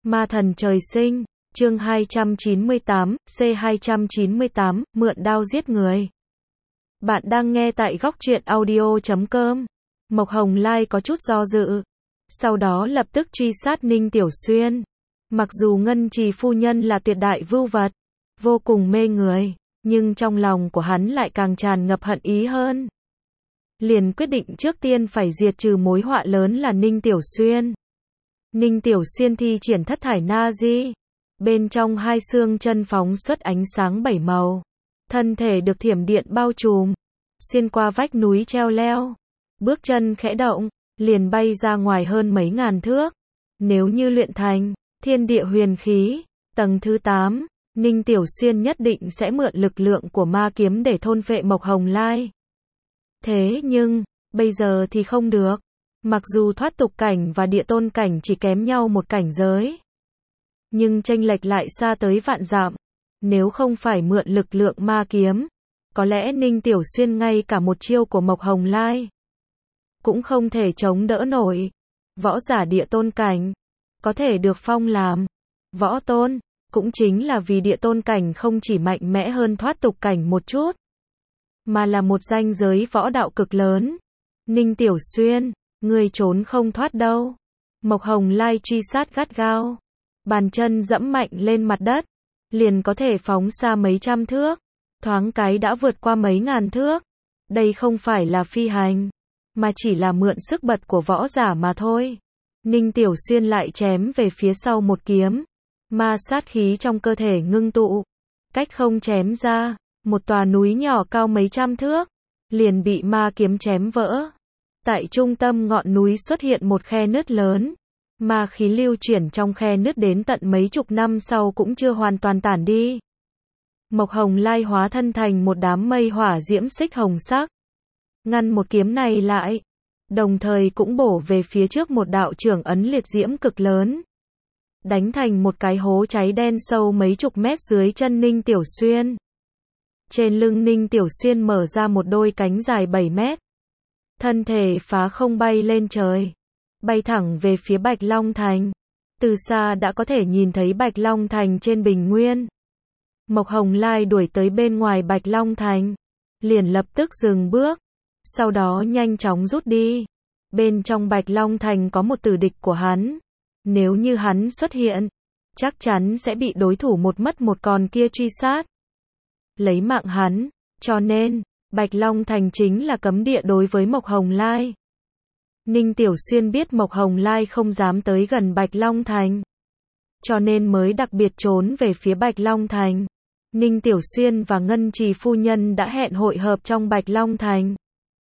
Ma thần trời sinh, chương 298, C298, mượn đao giết người. Bạn đang nghe tại góc truyện audio.com. Mộc Hồng Lai có chút do dự, sau đó lập tức truy sát Ninh Tiểu Xuyên. Mặc dù Ngân Trì phu nhân là tuyệt đại vưu vật, vô cùng mê người, nhưng trong lòng của hắn lại càng tràn ngập hận ý hơn. Liền quyết định trước tiên phải diệt trừ mối họa lớn là Ninh Tiểu Xuyên. Ninh Tiểu Xuyên thi triển thất thải na di, bên trong hai xương chân phóng xuất ánh sáng bảy màu, thân thể được thiểm điện bao trùm, xuyên qua vách núi treo leo, bước chân khẽ động, liền bay ra ngoài hơn mấy ngàn thước. Nếu như luyện thành thiên địa huyền khí tầng thứ 8, Ninh Tiểu Xuyên nhất định sẽ mượn lực lượng của ma kiếm để thôn phệ Mộc Hồng Lai. Thế nhưng, bây giờ thì không được. Mặc dù thoát tục cảnh và địa tôn cảnh chỉ kém nhau một cảnh giới, nhưng chênh lệch lại xa tới vạn dặm. Nếu không phải mượn lực lượng ma kiếm, có lẽ Ninh Tiểu Xuyên ngay cả một chiêu của Mộc Hồng Lai cũng không thể chống đỡ nổi. Võ giả địa tôn cảnh có thể được phong làm võ tôn, cũng chính là vì địa tôn cảnh không chỉ mạnh mẽ hơn thoát tục cảnh một chút, mà là một ranh giới võ đạo cực lớn. Ninh Tiểu Xuyên, ngươi trốn không thoát đâu. Mộc Hồng Lai truy sát gắt gao, bàn chân dẫm mạnh lên mặt đất, liền có thể phóng xa mấy trăm thước, thoáng cái đã vượt qua mấy ngàn thước. Đây không phải là phi hành, mà chỉ là mượn sức bật của võ giả mà thôi. Ninh Tiểu Xuyên lại chém về phía sau một kiếm, ma sát khí trong cơ thể ngưng tụ, cách không chém ra, một tòa núi nhỏ cao mấy trăm thước liền bị ma kiếm chém vỡ. Tại trung tâm ngọn núi xuất hiện một khe nứt lớn, ma khí lưu chuyển trong khe nứt đến tận mấy chục năm sau cũng chưa hoàn toàn tản đi. Mộc Hồng Lai hóa thân thành một đám mây hỏa diễm xích hồng sắc, ngăn một kiếm này lại, đồng thời cũng bổ về phía trước một đạo trưởng ấn liệt diễm cực lớn, đánh thành một cái hố cháy đen sâu mấy chục mét dưới chân Ninh Tiểu Xuyên. Trên lưng Ninh Tiểu Xuyên mở ra một đôi cánh dài 7 mét, thân thể phá không bay lên trời, bay thẳng về phía Bạch Long Thành. Từ xa đã có thể nhìn thấy Bạch Long Thành trên bình nguyên. Mộc Hồng Lai đuổi tới bên ngoài Bạch Long Thành, liền lập tức dừng bước, sau đó nhanh chóng rút đi. Bên trong Bạch Long Thành có một tử địch của hắn, nếu như hắn xuất hiện, chắc chắn sẽ bị đối thủ một mất một còn kia truy sát, lấy mạng hắn, cho nên Bạch Long Thành chính là cấm địa đối với Mộc Hồng Lai. Ninh Tiểu Xuyên biết Mộc Hồng Lai không dám tới gần Bạch Long Thành, cho nên mới đặc biệt trốn về phía Bạch Long Thành. Ninh Tiểu Xuyên và Ngân Trì phu nhân đã hẹn hội hợp trong Bạch Long Thành.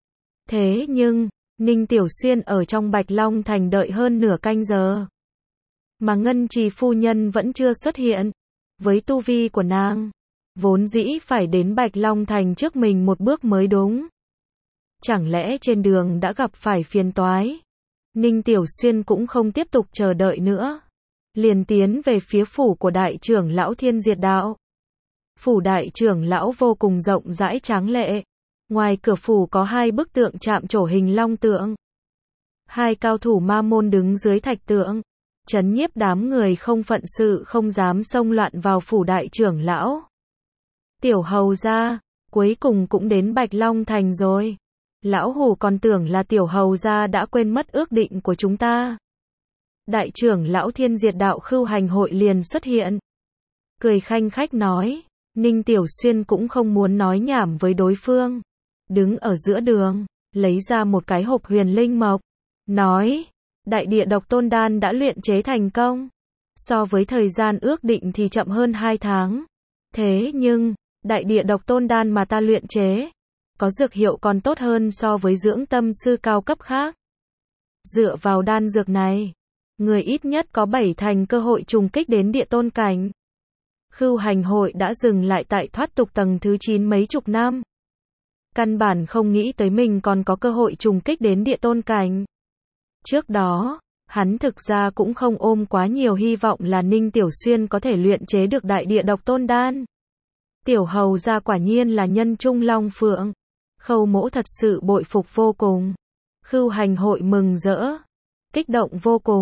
Thế nhưng, Ninh Tiểu Xuyên ở trong Bạch Long Thành đợi hơn nửa canh giờ, mà Ngân Trì phu nhân vẫn chưa xuất hiện. Với tu vi của nàng, vốn dĩ phải đến Bạch Long Thành trước mình một bước mới đúng. Chẳng lẽ trên đường đã gặp phải phiền toái? Ninh Tiểu Xuyên cũng không tiếp tục chờ đợi nữa, liền tiến về phía phủ của đại trưởng lão Thiên Diệt Đạo. Phủ đại trưởng lão vô cùng rộng rãi tráng lệ. Ngoài cửa phủ có hai bức tượng chạm trổ hình long tượng. Hai cao thủ ma môn đứng dưới thạch tượng, trấn nhiếp đám người không phận sự không dám xông loạn vào phủ đại trưởng lão. Tiểu hầu gia, cuối cùng cũng đến Bạch Long Thành rồi. Lão hủ còn tưởng là tiểu hầu gia đã quên mất ước định của chúng ta. Đại trưởng lão Thiên Diệt Đạo Khưu Hành Hội liền xuất hiện, cười khanh khách nói. Ninh Tiểu Xuyên cũng không muốn nói nhảm với đối phương, đứng ở giữa đường, lấy ra một cái hộp huyền linh mộc, nói, đại địa độc tôn đan đã luyện chế thành công, so với thời gian ước định thì chậm hơn 2 tháng. Thế nhưng, đại địa độc tôn đan mà ta luyện chế, có dược hiệu còn tốt hơn so với dưỡng tâm sư cao cấp khác. Dựa vào đan dược này, người ít nhất có 7 thành cơ hội trùng kích đến địa tôn cảnh. Khưu Hành Hội đã dừng lại tại thoát tục tầng thứ 9 mấy chục năm, căn bản không nghĩ tới mình còn có cơ hội trùng kích đến địa tôn cảnh. Trước đó, hắn thực ra cũng không ôm quá nhiều hy vọng là Ninh Tiểu Xuyên có thể luyện chế được đại địa độc tôn đan. Tiểu hầu gia quả nhiên là nhân trung long phượng. Khâu Mỗ thật sự bội phục vô cùng. Khưu Hành Hội mừng rỡ, kích động vô cùng.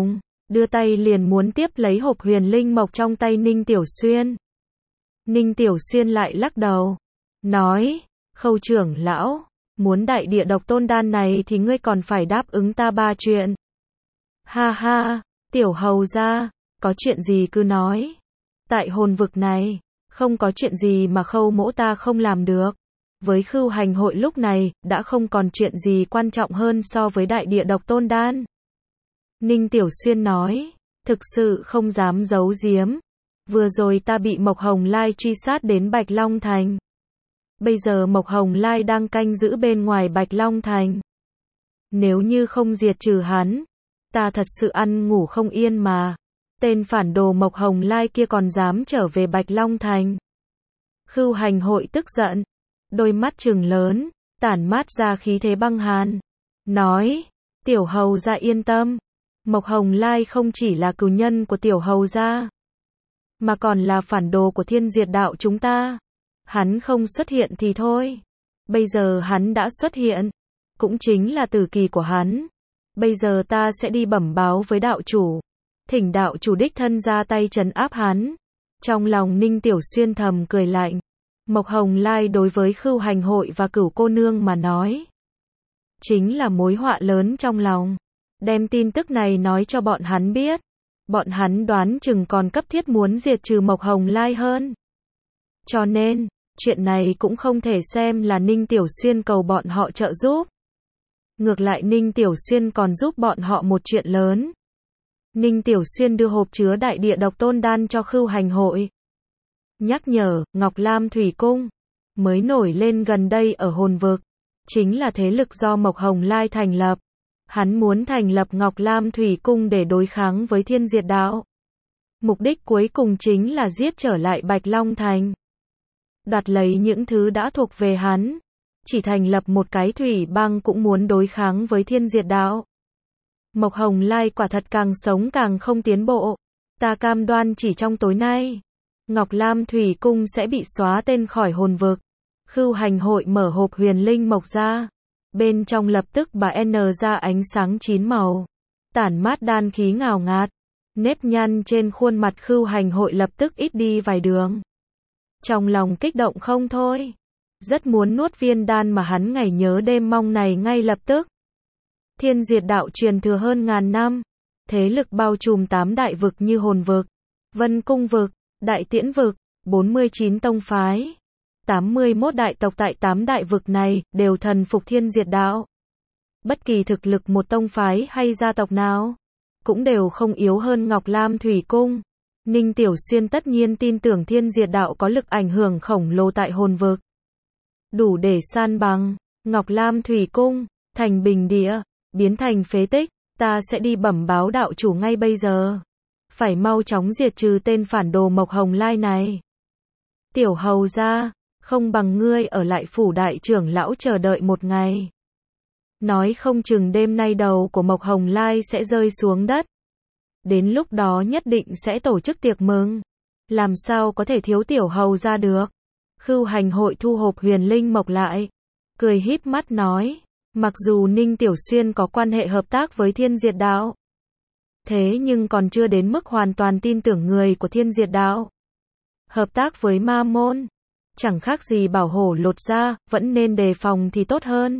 đưa tay liền muốn tiếp lấy hộp huyền linh mộc trong tay Ninh Tiểu Xuyên. Ninh Tiểu Xuyên lại lắc đầu, nói, Khâu trưởng lão, muốn đại địa độc tôn đan này thì ngươi còn phải đáp ứng ta 3 chuyện. Ha ha, Tiểu hầu gia, có chuyện gì cứ nói. Tại hồn vực này, không có chuyện gì mà Khâu mỗ ta không làm được. Với Khưu Hành hội lúc này, đã không còn chuyện gì quan trọng hơn so với đại địa độc tôn đan. Ninh Tiểu Xuyên nói, thực sự không dám giấu giếm. Vừa rồi ta bị Mộc Hồng Lai truy sát đến Bạch Long Thành. Bây giờ Mộc Hồng Lai đang canh giữ bên ngoài Bạch Long Thành. Nếu như không diệt trừ hắn, ta thật sự ăn ngủ không yên mà. Tên phản đồ Mộc Hồng Lai kia còn dám trở về Bạch Long Thành. Khưu Hành hội tức giận, đôi mắt trừng lớn, tản mát ra khí thế băng hàn. Nói, Tiểu hầu gia yên tâm. Mộc Hồng Lai không chỉ là cừu nhân của Tiểu hầu gia, mà còn là phản đồ của Thiên Diệt đạo chúng ta. Hắn không xuất hiện thì thôi. Bây giờ hắn đã xuất hiện. Cũng chính là tử kỳ của hắn. Bây giờ ta sẽ đi bẩm báo với đạo chủ. Thỉnh đạo chủ đích thân ra tay trấn áp hắn. Trong lòng Ninh Tiểu Xuyên thầm cười lạnh. Mộc Hồng Lai đối với Khưu Hành hội và Cửu cô nương mà nói, chính là mối họa lớn trong lòng. Đem tin tức này nói cho bọn hắn biết. Bọn hắn đoán chừng còn cấp thiết muốn diệt trừ Mộc Hồng Lai hơn. Cho nên, chuyện này cũng không thể xem là Ninh Tiểu Xuyên cầu bọn họ trợ giúp. Ngược lại Ninh Tiểu Xuyên còn giúp bọn họ một chuyện lớn. Ninh Tiểu Xuyên đưa hộp chứa đại địa độc tôn đan cho Khưu Hành hội. Nhắc nhở, Ngọc Lam Thủy Cung, mới nổi lên gần đây ở hồn vực, chính là thế lực do Mộc Hồng Lai thành lập. Hắn muốn thành lập Ngọc Lam Thủy Cung để đối kháng với Thiên Diệt đạo. Mục đích cuối cùng chính là giết trở lại Bạch Long Thành. Đoạt lấy những thứ đã thuộc về hắn. Chỉ thành lập một cái thủy bang cũng muốn đối kháng với Thiên Diệt đạo. Mộc Hồng Lai quả thật càng sống càng không tiến bộ. Ta cam đoan chỉ trong tối nay, Ngọc Lam Thủy Cung sẽ bị xóa tên khỏi hồn vực. Khưu Hành hội mở hộp huyền linh mộc ra. Bên trong lập tức bà N ra ánh sáng 9 màu. Tản mát đan khí ngào ngạt. Nếp nhăn trên khuôn mặt Khưu Hành hội lập tức ít đi vài đường. Trong lòng kích động không thôi. Rất muốn nuốt viên đan mà hắn ngày nhớ đêm mong này ngay lập tức. Thiên Diệt đạo truyền thừa hơn ngàn năm. Thế lực bao trùm 8 đại vực như hồn vực, Vân Cung vực, Đại Tiễn vực, 49 tông phái, 81 đại tộc tại 8 đại vực này đều thần phục Thiên Diệt đạo. Bất kỳ thực lực một tông phái hay gia tộc nào cũng đều không yếu hơn Ngọc Lam Thủy Cung. Ninh Tiểu Xuyên tất nhiên tin tưởng Thiên Diệt đạo có lực ảnh hưởng khổng lồ tại hồn vực, đủ để san bằng Ngọc Lam Thủy Cung thành bình địa, biến thành phế tích. Ta sẽ đi bẩm báo đạo chủ ngay bây giờ. Phải mau chóng diệt trừ tên phản đồ Mộc Hồng Lai này. Tiểu hầu gia, không bằng ngươi ở lại phủ đại trưởng lão chờ đợi một ngày. Nói không chừng đêm nay đầu của Mộc Hồng Lai sẽ rơi xuống đất. Đến lúc đó nhất định sẽ tổ chức tiệc mừng. Làm sao có thể thiếu tiểu hầu gia được. Khưu Hành hội thu hộp huyền linh mộc lại. Cười híp mắt nói. Mặc dù Ninh Tiểu Xuyên có quan hệ hợp tác với Thiên Diệt đạo, thế nhưng còn chưa đến mức hoàn toàn tin tưởng người của Thiên Diệt đạo. Hợp tác với ma môn, chẳng khác gì bảo hổ lột da, vẫn nên đề phòng thì tốt hơn.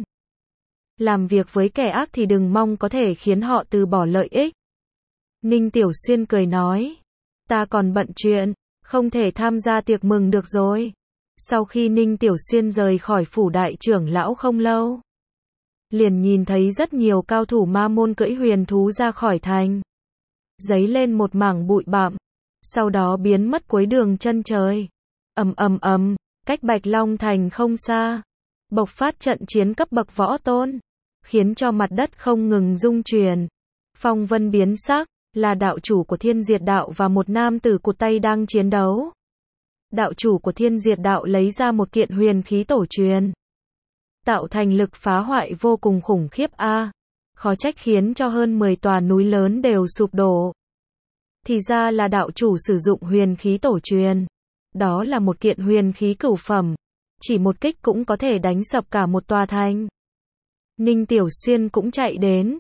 Làm việc với kẻ ác thì đừng mong có thể khiến họ từ bỏ lợi ích. Ninh Tiểu Xuyên cười nói, ta còn bận chuyện, không thể tham gia tiệc mừng được rồi. Sau khi Ninh Tiểu Xuyên rời khỏi phủ đại trưởng lão không lâu, liền nhìn thấy rất nhiều cao thủ ma môn cưỡi huyền thú ra khỏi thành. Giấy lên một mảng bụi bặm, sau đó biến mất cuối đường chân trời. Ầm, cách Bạch Long Thành không xa, bộc phát trận chiến cấp bậc võ tôn, khiến cho mặt đất không ngừng rung chuyển. Phong vân biến sắc, là đạo chủ của Thiên Diệt đạo và một nam tử cụt tay đang chiến đấu. Đạo chủ của Thiên Diệt đạo lấy ra một kiện huyền khí tổ truyền, tạo thành lực phá hoại vô cùng khủng khiếp a. Khó trách khiến cho hơn 10 tòa núi lớn đều sụp đổ. Thì ra là đạo chủ sử dụng huyền khí tổ truyền. Đó là một kiện huyền khí cửu phẩm, chỉ một kích cũng có thể đánh sập cả một tòa thành. Ninh Tiểu Xuyên cũng chạy đến,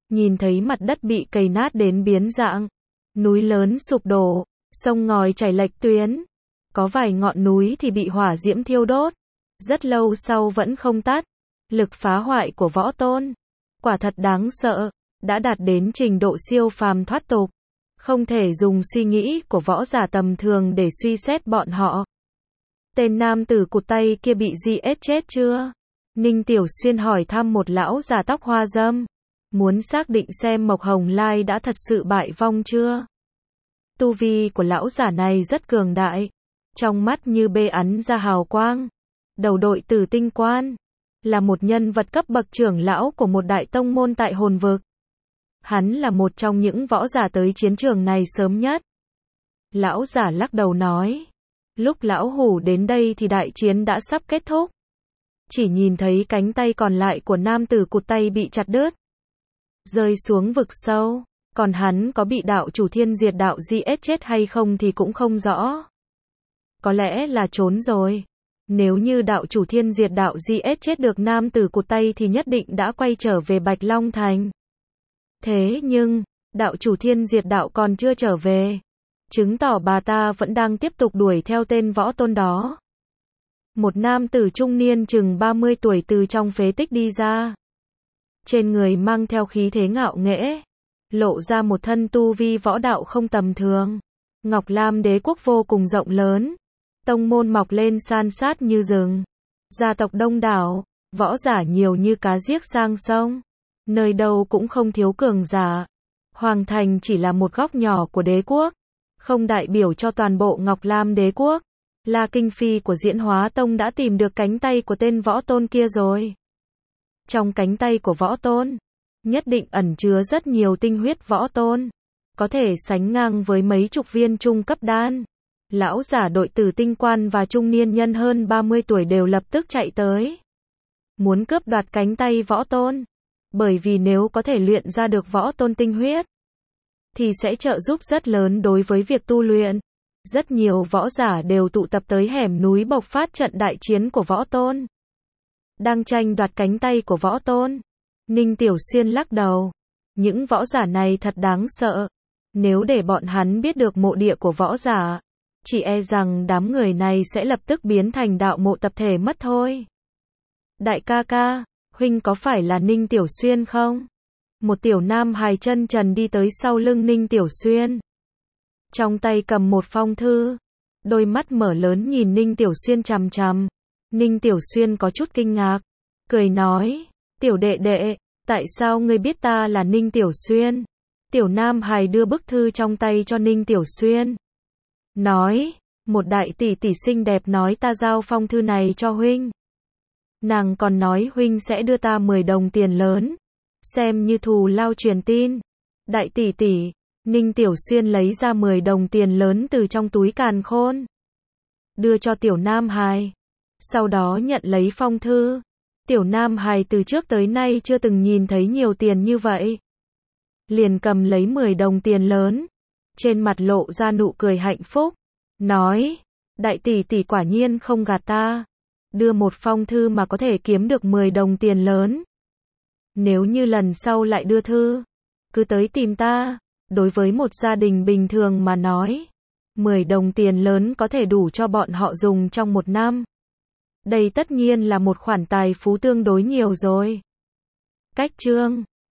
nhìn thấy mặt đất bị cày nát đến biến dạng, núi lớn sụp đổ, sông ngòi chảy lệch tuyến, có vài ngọn núi thì bị hỏa diễm thiêu đốt, rất lâu sau vẫn không tắt. Lực phá hoại của Võ Tôn, quả thật đáng sợ, đã đạt đến trình độ siêu phàm thoát tục. Không thể dùng suy nghĩ của võ giả tầm thường để suy xét bọn họ. Tên nam tử cụt tay kia bị giết chết chưa? Ninh Tiểu Xuyên hỏi thăm một lão già tóc hoa râm, muốn xác định xem Mộc Hồng Lai đã thật sự bại vong chưa. Tu vi của lão giả này rất cường đại, trong mắt như bê ắn ra hào quang. Đầu đội Tử Tinh Quan, là một nhân vật cấp bậc trưởng lão của một đại tông môn tại hồn vực. Hắn là một trong những võ giả tới chiến trường này sớm nhất. Lão giả lắc đầu nói, lúc lão hủ đến đây thì đại chiến đã sắp kết thúc. Chỉ nhìn thấy cánh tay còn lại của nam tử cụt tay bị chặt đứt, rơi xuống vực sâu, còn hắn có bị đạo chủ Thiên Diệt Đạo giết chết hay không thì cũng không rõ. Có lẽ là trốn rồi. Nếu như đạo chủ Thiên Diệt Đạo giết chết được nam tử cụt tay thì nhất định đã quay trở về Bạch Long Thành. Thế nhưng, đạo chủ Thiên Diệt Đạo còn chưa trở về, chứng tỏ bà ta vẫn đang tiếp tục đuổi theo tên võ tôn đó. Một nam tử trung niên chừng 30 tuổi từ trong phế tích đi ra. Trên người mang theo khí thế ngạo nghễ, lộ ra một thân tu vi võ đạo không tầm thường. Ngọc Lam đế quốc vô cùng rộng lớn, tông môn mọc lên san sát như rừng, gia tộc đông đảo, võ giả nhiều như cá giết sang sông, nơi đâu cũng không thiếu cường giả. Hoàng thành chỉ là một góc nhỏ của đế quốc, không đại biểu cho toàn bộ Ngọc Lam đế quốc. La Kinh Phi của Diễn Hóa Tông đã tìm được cánh tay của tên võ tôn kia rồi. Trong cánh tay của võ tôn, nhất định ẩn chứa rất nhiều tinh huyết võ tôn, có thể sánh ngang với mấy chục viên trung cấp đan. Lão giả đội Tử Tinh Quan và trung niên nhân hơn 30 tuổi đều lập tức chạy tới, muốn cướp đoạt cánh tay võ tôn, bởi vì nếu có thể luyện ra được võ tôn tinh huyết, thì sẽ trợ giúp rất lớn đối với việc tu luyện. Rất nhiều võ giả đều tụ tập tới hẻm núi bộc phát trận đại chiến của võ tôn, đang tranh đoạt cánh tay của võ tôn. Ninh Tiểu Xuyên lắc đầu, những võ giả này thật đáng sợ, nếu để bọn hắn biết được mộ địa của võ giả, chỉ e rằng đám người này sẽ lập tức biến thành đạo mộ tập thể mất thôi. Đại ca ca, huynh có phải là Ninh Tiểu Xuyên không? Một tiểu nam hài chân trần đi tới sau lưng Ninh Tiểu Xuyên, trong tay cầm một phong thư, đôi mắt mở lớn nhìn Ninh Tiểu Xuyên chằm chằm. Ninh Tiểu Xuyên có chút kinh ngạc, cười nói, tiểu đệ đệ, tại sao ngươi biết ta là Ninh Tiểu Xuyên? Tiểu nam hài đưa bức thư trong tay cho Ninh Tiểu Xuyên, nói, một đại tỷ tỷ xinh đẹp nói ta giao phong thư này cho huynh. Nàng còn nói huynh sẽ đưa ta 10 đồng tiền lớn, xem như thù lao truyền tin. Đại tỷ tỷ, Ninh Tiểu Xuyên lấy ra 10 đồng tiền lớn từ trong túi càn khôn, đưa cho tiểu nam hài, sau đó nhận lấy phong thư. Tiểu nam hài từ trước tới nay chưa từng nhìn thấy nhiều tiền như vậy, liền cầm lấy 10 đồng tiền lớn, trên mặt lộ ra nụ cười hạnh phúc, nói, đại tỷ tỷ quả nhiên không gạt ta, đưa một phong thư mà có thể kiếm được 10 đồng tiền lớn. Nếu như lần sau lại đưa thư, cứ tới tìm ta. Đối với một gia đình bình thường mà nói, 10 đồng tiền lớn có thể đủ cho bọn họ dùng trong một năm. Đây tất nhiên là một khoản tài phú tương đối nhiều rồi. Cách chương